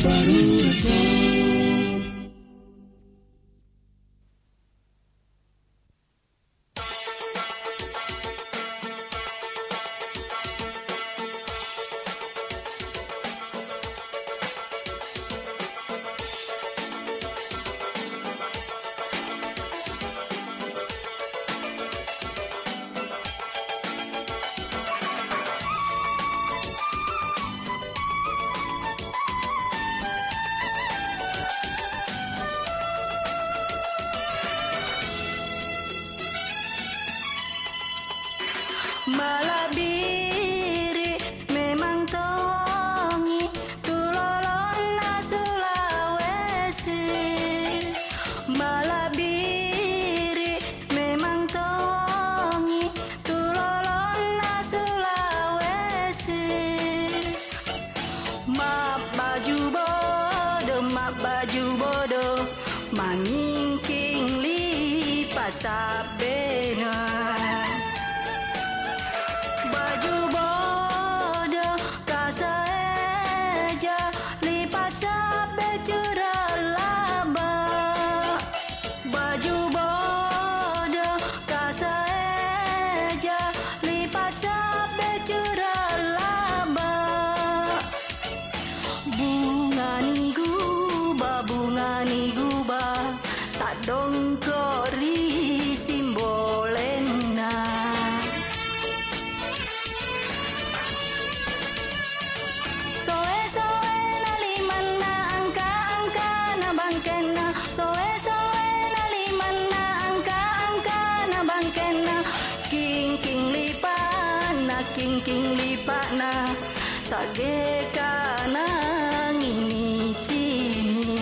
Baru Record. Malabiri memang tongi tulolonna Sulawesi. Malabiri memang tongi tulolonna Sulawesi. Mak baju bodoh mangingking li pasabena. Baju bodoh kasaeja lipas sabe curalaba. Baju bodoh kasaeja lipas sabe curalaba. Bunga ni guba tak dongkori simbolena. King lipana sage kana ngini cini.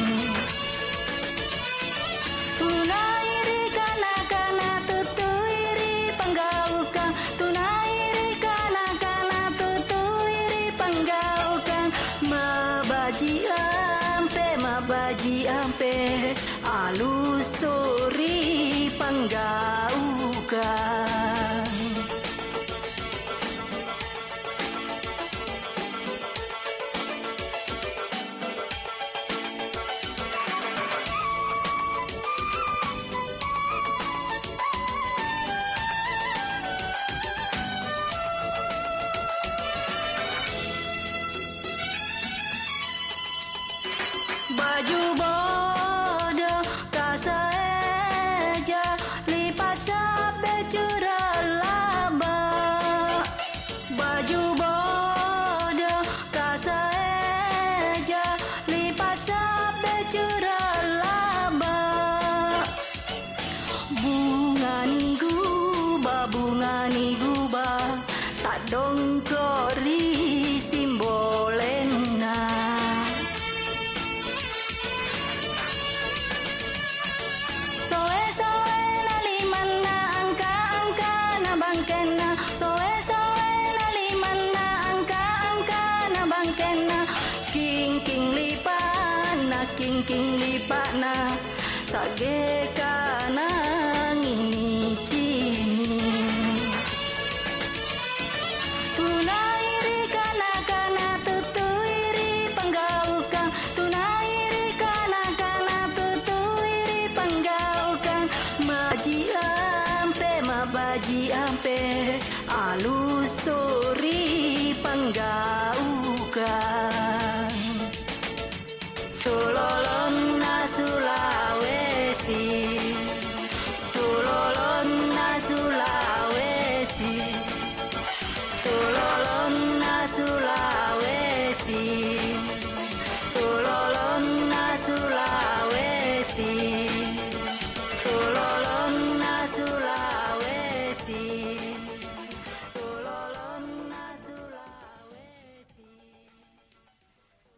Tunairi kana tutuiri panggaukan. Tunairi kana tutuiri panggaukan. Mabaji ampe alusuri panggaukan. Baju bodoh kasaeja lipas sabe curalaba. Baju bodoh kasaeja lipas sabe curalaba. Bunga ni guba tak dongkori simbolena. King lipana sage kana ngini cini. Tunairi kana tutuiri panggaukan. Tunairi kana tutuiri panggaukan. Mabaji ampe alusuri panggaukan.